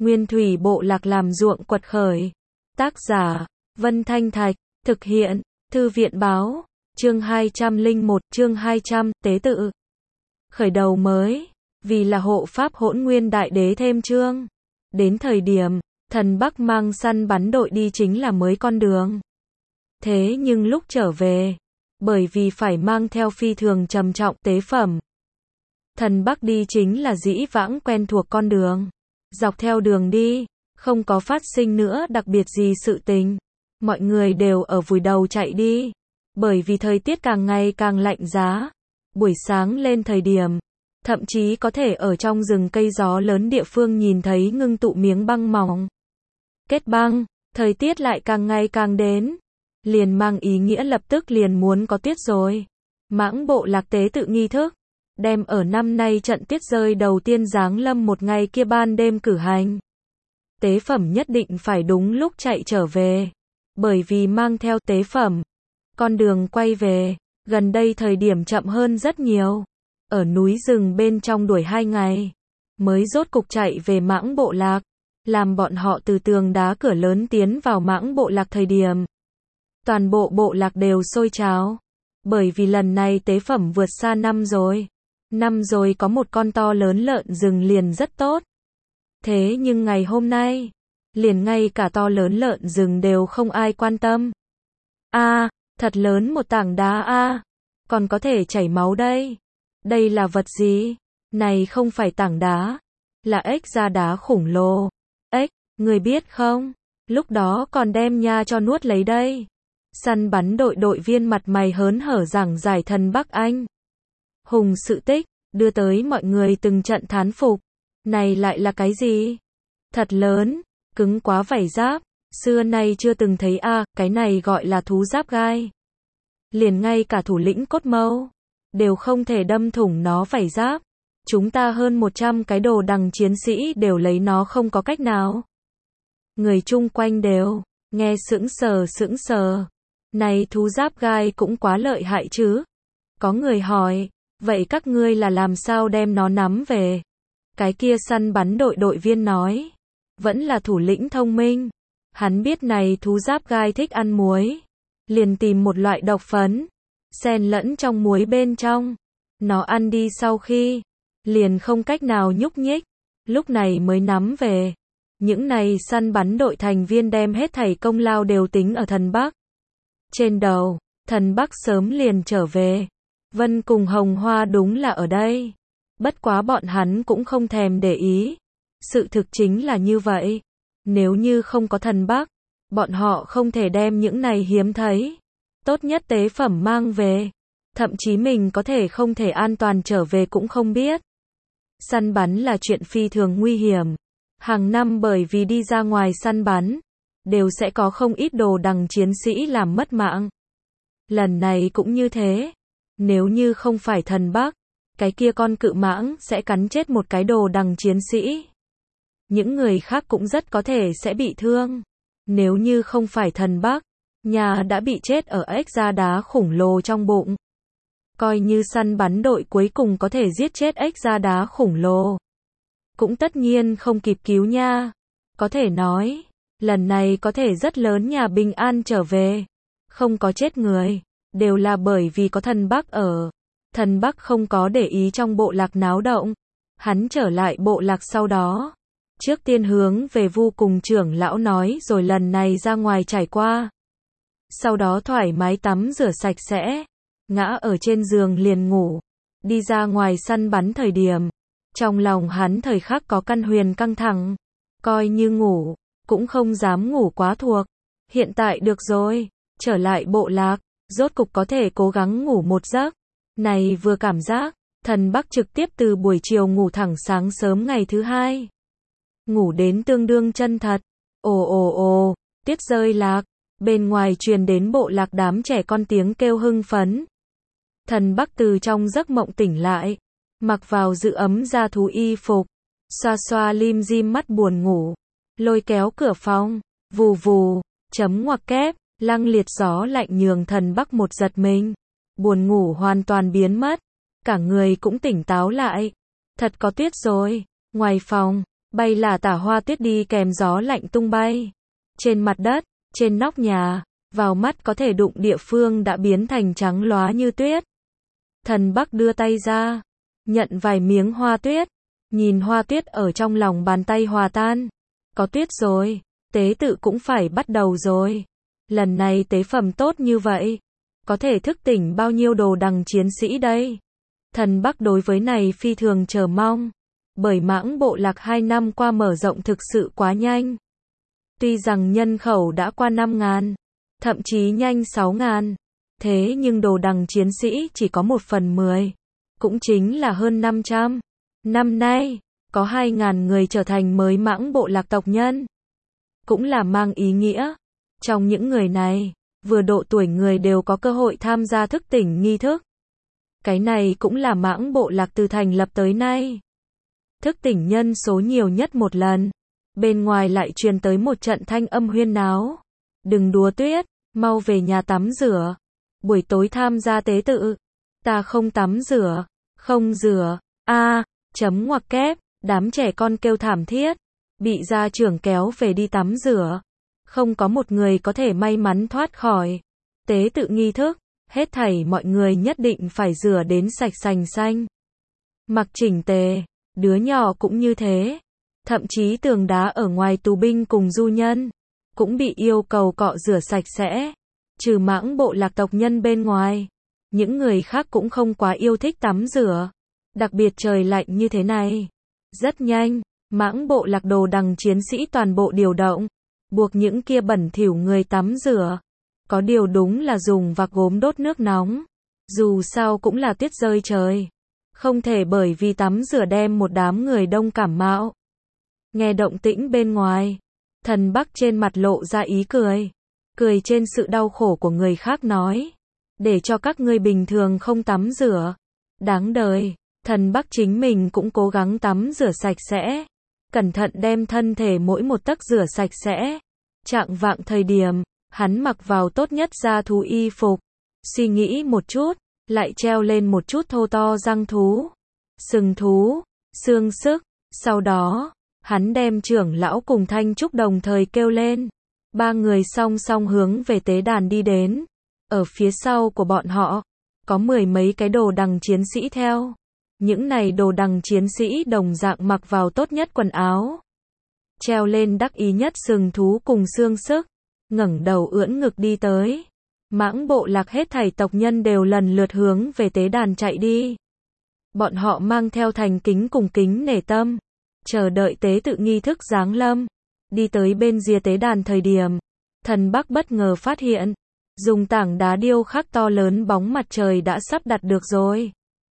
Nguyên thủy bộ lạc làm ruộng quật khởi. Tác giả, Vân Thanh Thạch, thực hiện, Thư viện báo, chương 201, chương 200, tế tự. Khởi đầu mới, vì là hộ pháp Hỗn Nguyên Đại Đế thêm chương. Đến thời điểm, thần Bắc mang săn bắn đội đi chính là mới con đường. Thế nhưng lúc trở về, bởi vì phải mang theo phi thường trầm trọng tế phẩm. Thần Bắc đi chính là dĩ vãng quen thuộc con đường. Dọc theo đường đi, không có phát sinh nữa đặc biệt gì sự tình. Mọi người đều ở vùi đầu chạy đi. Bởi vì thời tiết càng ngày càng lạnh giá. Buổi sáng lên thời điểm, thậm chí có thể ở trong rừng cây gió lớn địa phương nhìn thấy ngưng tụ miếng băng mỏng. Kết băng, thời tiết lại càng ngày càng đến. Liền mang ý nghĩa lập tức liền muốn có tuyết rồi. Mãng bộ lạc tế tự nghi thức, đem ở năm nay trận tuyết rơi đầu tiên giáng lâm một ngày kia ban đêm cử hành. Tế phẩm nhất định phải đúng lúc chạy trở về. Bởi vì mang theo tế phẩm, con đường quay về, gần đây thời điểm chậm hơn rất nhiều. Ở núi rừng bên trong đuổi 2 ngày, mới rốt cục chạy về mãng bộ lạc. Làm bọn họ từ tường đá cửa lớn tiến vào mãng bộ lạc thời điểm. Toàn bộ bộ lạc đều sôi trào. Bởi vì lần này tế phẩm vượt xa năm rồi. Năm rồi có một con to lớn lợn rừng liền rất tốt. Thế nhưng ngày hôm nay, liền ngay cả to lớn lợn rừng đều không ai quan tâm. Thật lớn một tảng đá còn có thể chảy máu đây. Đây là vật gì? Này không phải tảng đá, là ếch da đá khổng lồ. Ếch, người biết không? Lúc đó còn đem nha cho nuốt lấy đây. Săn bắn đội đội viên mặt mày hớn hở giảng giải thần Bắc Anh hùng sự tích, đưa tới mọi người từng trận thán phục. Này lại là cái gì? Thật lớn, cứng quá vảy giáp, xưa nay chưa từng thấy cái này gọi là thú giáp gai. Liền ngay cả thủ lĩnh cốt mâu, đều không thể đâm thủng nó vảy giáp. Chúng ta hơn 100 cái đồ đằng chiến sĩ đều lấy nó không có cách nào. Người chung quanh đều, nghe sững sờ. Này thú giáp gai cũng quá lợi hại chứ. Có người hỏi, vậy các ngươi là làm sao đem nó nắm về? Cái kia săn bắn đội đội viên nói, vẫn là thủ lĩnh thông minh. Hắn biết này thú giáp gai thích ăn muối. Liền tìm một loại độc phấn, xen lẫn trong muối bên trong. Nó ăn đi sau khi, liền không cách nào nhúc nhích. Lúc này mới nắm về. Những này săn bắn đội thành viên đem hết thảy công lao đều tính ở thần Bắc. Trên đầu, thần Bắc sớm liền trở về. Vân cùng Hồng Hoa đúng là ở đây. Bất quá bọn hắn cũng không thèm để ý. Sự thực chính là như vậy. Nếu như không có thần Bắc, bọn họ không thể đem những này hiếm thấy, tốt nhất tế phẩm mang về. Thậm chí mình có thể không thể an toàn trở về cũng không biết. Săn bắn là chuyện phi thường nguy hiểm. Hàng năm bởi vì đi ra ngoài săn bắn, đều sẽ có không ít đồ đằng chiến sĩ làm mất mạng. Lần này cũng như thế. Nếu như không phải thần Bắc, cái kia con cự mãng sẽ cắn chết một cái đồ đằng chiến sĩ. Những người khác cũng rất có thể sẽ bị thương. Nếu như không phải thần Bắc, nhà đã bị chết ở ếch da đá khổng lồ trong bụng. Coi như săn bắn đội cuối cùng có thể giết chết ếch da đá khổng lồ, cũng tất nhiên không kịp cứu nha. Có thể nói, lần này có thể rất lớn nhà bình an trở về, không có chết người, đều là bởi vì có thần Bắc ở. Thần Bắc không có để ý trong bộ lạc náo động. Hắn trở lại bộ lạc sau đó, trước tiên hướng về Vu cùng trưởng lão nói rồi lần này ra ngoài trải qua. Sau đó thoải mái tắm rửa sạch sẽ, ngã ở trên giường liền ngủ. Đi ra ngoài săn bắn thời điểm, trong lòng hắn thời khắc có căn huyền căng thẳng. Coi như ngủ, cũng không dám ngủ quá thuộc. Hiện tại được rồi, trở lại bộ lạc, rốt cục có thể cố gắng ngủ một giấc. Này vừa cảm giác, thần Bắc trực tiếp từ buổi chiều ngủ thẳng sáng sớm ngày thứ hai. Ngủ đến tương đương chân thật. Ồ, tuyết rơi lạc. Bên ngoài truyền đến bộ lạc đám trẻ con tiếng kêu hưng phấn. Thần Bắc từ trong giấc mộng tỉnh lại, mặc vào giữ ấm da thú y phục, xoa xoa lim dim mắt buồn ngủ, lôi kéo cửa phòng, vù vù, chấm ngoặc kép, lăng liệt gió lạnh nhường thần Bắc một giật mình. Buồn ngủ hoàn toàn biến mất, cả người cũng tỉnh táo lại. Thật có tuyết rồi. Ngoài phòng, bay là tả hoa tuyết đi kèm gió lạnh tung bay. Trên mặt đất, trên nóc nhà, vào mắt có thể đụng địa phương đã biến thành trắng lóa như tuyết. Thần Bắc đưa tay ra, nhận vài miếng hoa tuyết, nhìn hoa tuyết ở trong lòng bàn tay hòa tan. Có tuyết rồi, tế tự cũng phải bắt đầu rồi. Lần này tế phẩm tốt như vậy, có thể thức tỉnh bao nhiêu đồ đằng chiến sĩ đây? Thần Bắc đối với này phi thường chờ mong, bởi Mãng Bộ Lạc 2 năm qua mở rộng thực sự quá nhanh. Tuy rằng nhân khẩu đã qua 5.000, thậm chí nhanh 6.000, thế nhưng đồ đằng chiến sĩ chỉ có 1/10, cũng chính là hơn 500. Năm nay, có 2.000 người trở thành mới Mãng Bộ Lạc tộc nhân. Cũng là mang ý nghĩa, trong những người này, vừa độ tuổi người đều có cơ hội tham gia thức tỉnh nghi thức. Cái này cũng là Mãng Bộ Lạc từ thành lập tới nay thức tỉnh nhân số nhiều nhất một lần. Bên ngoài lại truyền tới một trận thanh âm huyên náo. Đừng đùa tuyết, mau về nhà tắm rửa. Buổi tối tham gia tế tự. Ta không tắm rửa, không rửa. Chấm ngoặc kép, đám trẻ con kêu thảm thiết. Bị gia trưởng kéo về đi tắm rửa. Không có một người có thể may mắn thoát khỏi tế tự nghi thức. Hết thảy mọi người nhất định phải rửa đến sạch sành xanh. Mặc chỉnh tề, đứa nhỏ cũng như thế. Thậm chí tường đá ở ngoài tù binh cùng du nhân, cũng bị yêu cầu cọ rửa sạch sẽ. Trừ Mãng Bộ Lạc tộc nhân bên ngoài, những người khác cũng không quá yêu thích tắm rửa. Đặc biệt trời lạnh như thế này. Rất nhanh, Mãng Bộ Lạc đồ đằng chiến sĩ toàn bộ điều động, buộc những kia bẩn thỉu người tắm rửa. Có điều đúng là dùng vạc gốm đốt nước nóng. Dù sao cũng là tuyết rơi trời. Không thể bởi vì tắm rửa đem một đám người đông cảm mạo. Nghe động tĩnh bên ngoài, Thần Bắc trên mặt lộ ra ý cười. Cười trên sự đau khổ của người khác nói. Để cho các ngươi bình thường không tắm rửa. Đáng đời, Thần Bắc chính mình cũng cố gắng tắm rửa sạch sẽ. Cẩn thận đem thân thể mỗi một tấc rửa sạch sẽ. Trạng vạng thời điểm, hắn mặc vào tốt nhất da thú y phục. Suy nghĩ một chút, lại treo lên một chút thô to răng thú, sừng thú, xương sức. Sau đó, hắn đem trưởng lão cùng Thanh Trúc đồng thời kêu lên. 3 người song song hướng về tế đàn đi đến. Ở phía sau của bọn họ, có 10 mấy cái đồ đằng chiến sĩ theo. Những này đồ đằng chiến sĩ đồng dạng mặc vào tốt nhất quần áo. Treo lên đắc ý nhất sừng thú cùng xương sức. Ngẩng đầu ưỡn ngực đi tới. Mãng Bộ Lạc hết thảy tộc nhân đều lần lượt hướng về tế đàn chạy đi. Bọn họ mang theo thành kính cùng kính nể tâm, chờ đợi tế tự nghi thức giáng lâm. Đi tới bên rìa tế đàn thời điểm, Thần Bắc bất ngờ phát hiện, dùng tảng đá điêu khắc to lớn bóng mặt trời đã sắp đặt được rồi.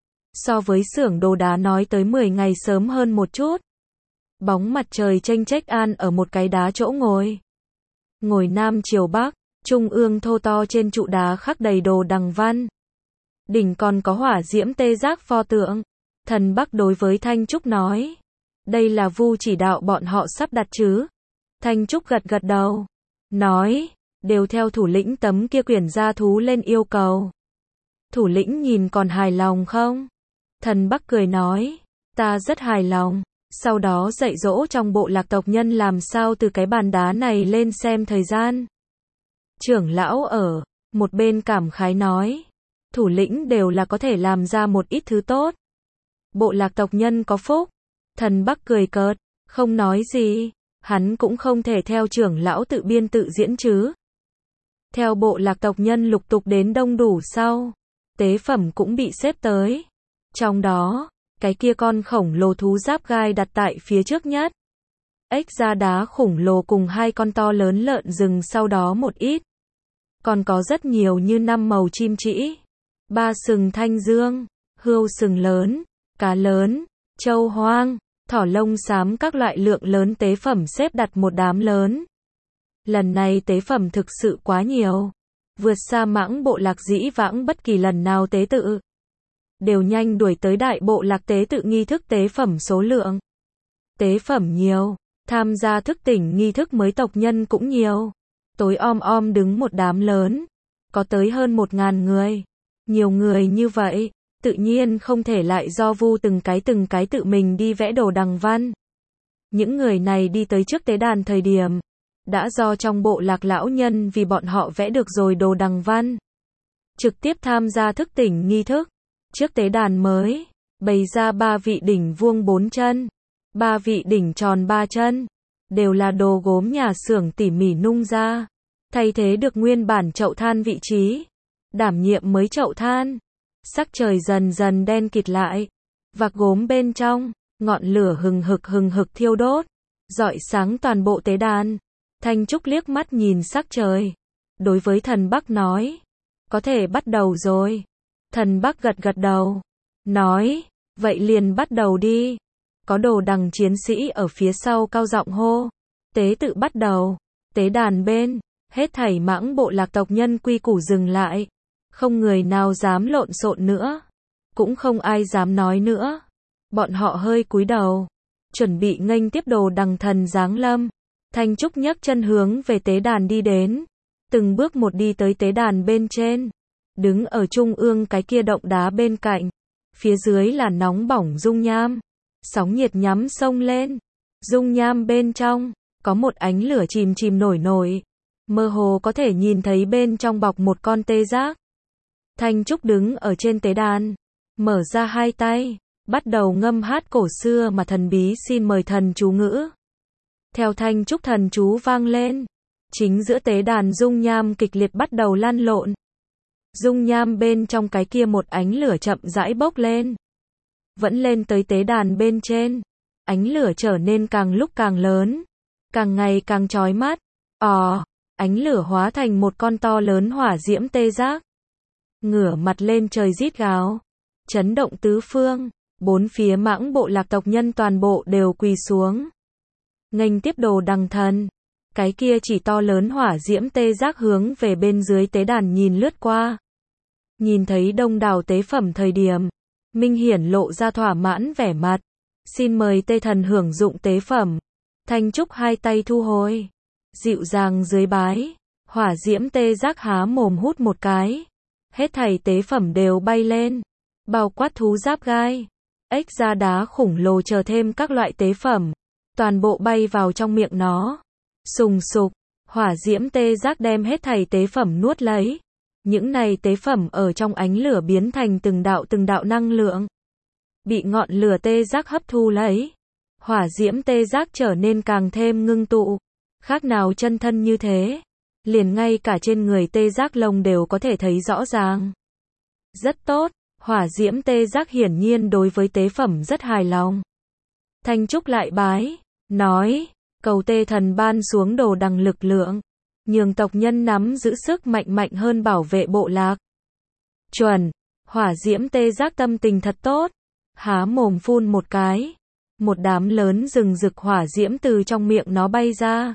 So với xưởng đồ đá nói tới 10 ngày sớm hơn một chút. Bóng mặt trời chênh chếch an ở một cái đá chỗ ngồi. Ngồi nam chiều bắc, trung ương thô to trên trụ đá khắc đầy đồ đằng văn. Đỉnh còn có hỏa diễm tê giác pho tượng. Thần Bắc đối với Thanh Trúc nói. Đây là Vu chỉ đạo bọn họ sắp đặt chứ? Thanh Trúc gật gật đầu. Nói, đều theo thủ lĩnh tấm kia quyển gia thú lên yêu cầu. Thủ lĩnh nhìn còn hài lòng không? Thần Bắc cười nói. Ta rất hài lòng. Sau đó dạy dỗ trong bộ lạc tộc nhân làm sao từ cái bàn đá này lên xem thời gian. Trưởng lão ở một bên cảm khái nói. Thủ lĩnh đều là có thể làm ra một ít thứ tốt. Bộ lạc tộc nhân có phúc. Thần Bắc cười cợt, không nói gì. Hắn cũng không thể theo trưởng lão tự biên tự diễn chứ. Theo bộ lạc tộc nhân lục tục đến đông đủ sau, tế phẩm cũng bị xếp tới. Trong đó, cái kia con khổng lồ thú giáp gai đặt tại phía trước nhất. Ếch da đá khủng lồ cùng 2 con to lớn lợn rừng sau đó một ít. Còn có rất nhiều như 5 màu chim trĩ, 3 sừng thanh dương, hươu sừng lớn, cá lớn, trâu hoang, thỏ lông xám các loại lượng lớn tế phẩm xếp đặt một đám lớn. Lần này tế phẩm thực sự quá nhiều, vượt xa Mãng Bộ Lạc dĩ vãng bất kỳ lần nào tế tự. Đều nhanh đuổi tới đại bộ lạc tế tự nghi thức tế phẩm số lượng. Tế phẩm nhiều, tham gia thức tỉnh nghi thức mới tộc nhân cũng nhiều. Tối om đứng một đám lớn, có tới hơn 1.000 người. Nhiều người như vậy, tự nhiên không thể lại do Vu từng cái tự mình đi vẽ đồ đằng văn. Những người này đi tới trước tế đàn thời điểm, đã do trong bộ lạc lão nhân vì bọn họ vẽ được rồi đồ đằng văn. Trực tiếp tham gia thức tỉnh nghi thức. Trước tế đàn mới, bày ra 3 vị đỉnh vuông 4 chân, 3 vị đỉnh tròn 3 chân, đều là đồ gốm nhà xưởng tỉ mỉ nung ra, thay thế được nguyên bản chậu than vị trí, đảm nhiệm mới chậu than. Sắc trời dần dần đen kịt lại, vạc gốm bên trong, ngọn lửa hừng hực thiêu đốt, rọi sáng toàn bộ tế đàn. Thanh Trúc liếc mắt nhìn sắc trời, đối với thần Bắc nói, có thể bắt đầu rồi. Thần Bắc gật gật đầu, nói, vậy liền bắt đầu đi. Có đồ đằng chiến sĩ ở phía sau cao giọng hô, tế tự bắt đầu. Tế đàn bên, hết thảy mãng bộ lạc tộc nhân quy củ dừng lại, không người nào dám lộn xộn nữa, cũng không ai dám nói nữa. Bọn họ hơi cúi đầu, chuẩn bị nghênh tiếp đồ đằng thần giáng lâm. Thanh Trúc nhấc chân hướng về tế đàn đi đến, từng bước một đi tới tế đàn bên trên, đứng ở trung ương cái kia động đá bên cạnh, phía dưới là nóng bỏng dung nham, sóng nhiệt nhắm sông lên, dung nham bên trong, có một ánh lửa chìm chìm nổi nổi, mơ hồ có thể nhìn thấy bên trong bọc một con tê giác. Thanh Trúc đứng ở trên tế đàn, mở ra hai tay, bắt đầu ngâm hát cổ xưa mà thần bí xin mời thần chú ngữ. Theo Thanh Trúc thần chú vang lên, chính giữa tế đàn dung nham kịch liệt bắt đầu lăn lộn. Dung nham bên trong cái kia một ánh lửa chậm rãi bốc lên. Vẫn lên tới tế đàn bên trên, ánh lửa trở nên càng lúc càng lớn, càng ngày càng chói mắt. Ánh lửa hóa thành một con to lớn hỏa diễm tê giác. Ngửa mặt lên trời rít gào, chấn động tứ phương, bốn phía mãng bộ lạc tộc nhân toàn bộ đều quỳ xuống. Nghênh tiếp đồ đằng thần, cái kia chỉ to lớn hỏa diễm tê giác hướng về bên dưới tế đàn nhìn lướt qua. Nhìn thấy đông đảo tế phẩm thời điểm, Minh Hiển lộ ra thỏa mãn vẻ mặt, xin mời tê thần hưởng dụng tế phẩm. Thanh Trúc hai tay thu hồi, dịu dàng dưới bái, hỏa diễm tê giác há mồm hút một cái, hết thảy tế phẩm đều bay lên, bao quát thú giáp gai, ếch da đá khủng lồ chờ thêm các loại tế phẩm, toàn bộ bay vào trong miệng nó. Sùng sục, hỏa diễm tê giác đem hết thảy tế phẩm nuốt lấy. Những này tế phẩm ở trong ánh lửa biến thành từng đạo năng lượng, bị ngọn lửa tê giác hấp thu lấy. Hỏa diễm tê giác trở nên càng thêm ngưng tụ, khác nào chân thân như thế, liền ngay cả trên người tê giác lông đều có thể thấy rõ ràng. Rất tốt, hỏa diễm tê giác hiển nhiên đối với tế phẩm rất hài lòng. Thanh Trúc lại bái, nói, cầu tê thần ban xuống đồ đằng lực lượng, nhường tộc nhân nắm giữ sức mạnh hơn bảo vệ bộ lạc. Chuẩn, hỏa diễm tê giác tâm tình thật tốt, há mồm phun một cái, một đám lớn rừng rực hỏa diễm từ trong miệng nó bay ra,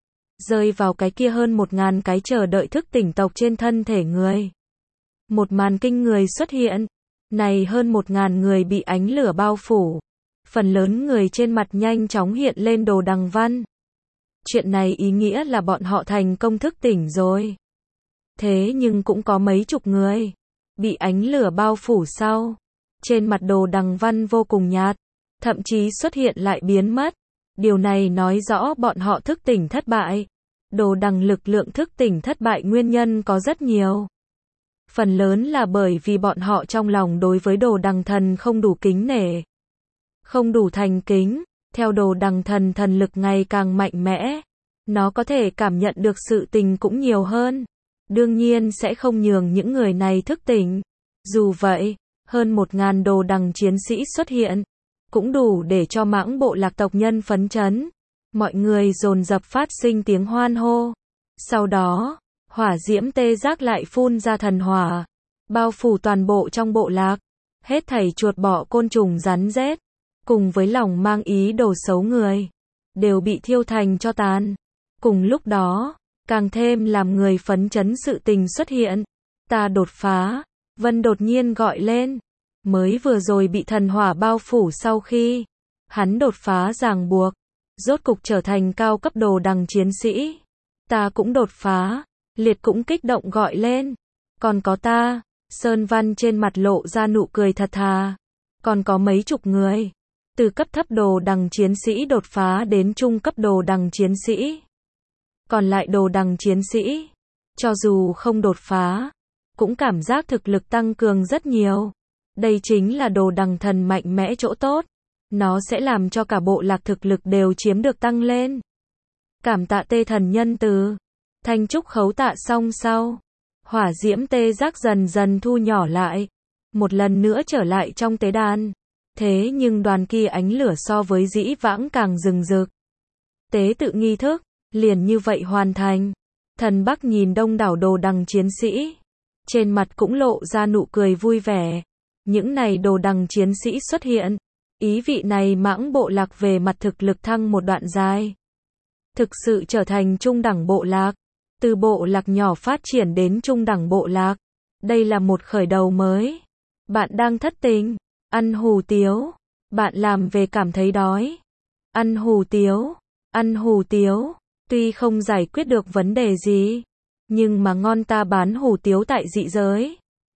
rơi vào cái kia hơn 1000 cái chờ đợi thức tỉnh tộc trên thân thể người. Một màn kinh người xuất hiện, này hơn 1000 người bị ánh lửa bao phủ, phần lớn người trên mặt nhanh chóng hiện lên đồ đằng văn. Chuyện này ý nghĩa là bọn họ thành công thức tỉnh rồi. Thế nhưng cũng có mấy chục người bị ánh lửa bao phủ sau, trên mặt đồ đằng văn vô cùng nhạt, thậm chí xuất hiện lại biến mất. Điều này nói rõ bọn họ thức tỉnh thất bại. Đồ đằng lực lượng thức tỉnh thất bại nguyên nhân có rất nhiều. Phần lớn là bởi vì bọn họ trong lòng đối với đồ đằng thần không đủ kính nể, không đủ thành kính. Theo đồ đằng thần thần lực ngày càng mạnh mẽ, nó có thể cảm nhận được sự tình cũng nhiều hơn. Đương nhiên sẽ không nhường những người này thức tỉnh. Dù vậy, hơn 1000 đồ đằng chiến sĩ xuất hiện, cũng đủ để cho mãng bộ lạc tộc nhân phấn chấn. Mọi người dồn dập phát sinh tiếng hoan hô. Sau đó, hỏa diễm tê giác lại phun ra thần hỏa, bao phủ toàn bộ trong bộ lạc. Hết thảy chuột bọ côn trùng rắn rết, cùng với lòng mang ý đồ xấu người, đều bị thiêu thành tro tàn. Cùng lúc đó, càng thêm làm người phấn chấn sự tình xuất hiện. Ta đột phá, Vân đột nhiên gọi lên. Mới vừa rồi bị thần hỏa bao phủ sau khi hắn đột phá ràng buộc, rốt cục trở thành cao cấp đồ đằng chiến sĩ. Ta cũng đột phá, Liệt cũng kích động gọi lên. Còn có ta, Sơn Văn trên mặt lộ ra nụ cười thật thà. Còn có mấy chục người từ cấp thấp đồ đằng chiến sĩ đột phá đến trung cấp đồ đằng chiến sĩ. Còn lại đồ đằng chiến sĩ, cho dù không đột phá, cũng cảm giác thực lực tăng cường rất nhiều. Đây chính là đồ đằng thần mạnh mẽ chỗ tốt. Nó sẽ làm cho cả bộ lạc thực lực đều chiếm được tăng lên. Cảm tạ tê thần nhân từ. Thanh trúc khấu tạ xong sau. Hỏa diễm tê giác dần dần thu nhỏ lại. Một lần nữa trở lại trong tế đàn. Thế nhưng đoàn kia ánh lửa so với dĩ vãng càng rừng rực. Tế tự nghi thức, liền như vậy hoàn thành. Thần Bắc nhìn đông đảo đồ đằng chiến sĩ. Trên mặt cũng lộ ra nụ cười vui vẻ. Những này đồ đằng chiến sĩ xuất hiện. Ý vị này mãng bộ lạc về mặt thực lực thăng một đoạn dài. Thực sự trở thành trung đẳng bộ lạc. Từ bộ lạc nhỏ phát triển đến trung đẳng bộ lạc. Đây là một khởi đầu mới. Bạn đang thất tình, ăn hủ tiếu. Bạn làm về cảm thấy đói. Ăn hủ tiếu, ăn hủ tiếu. Tuy không giải quyết được vấn đề gì, nhưng mà ngon ta bán hủ tiếu tại dị giới.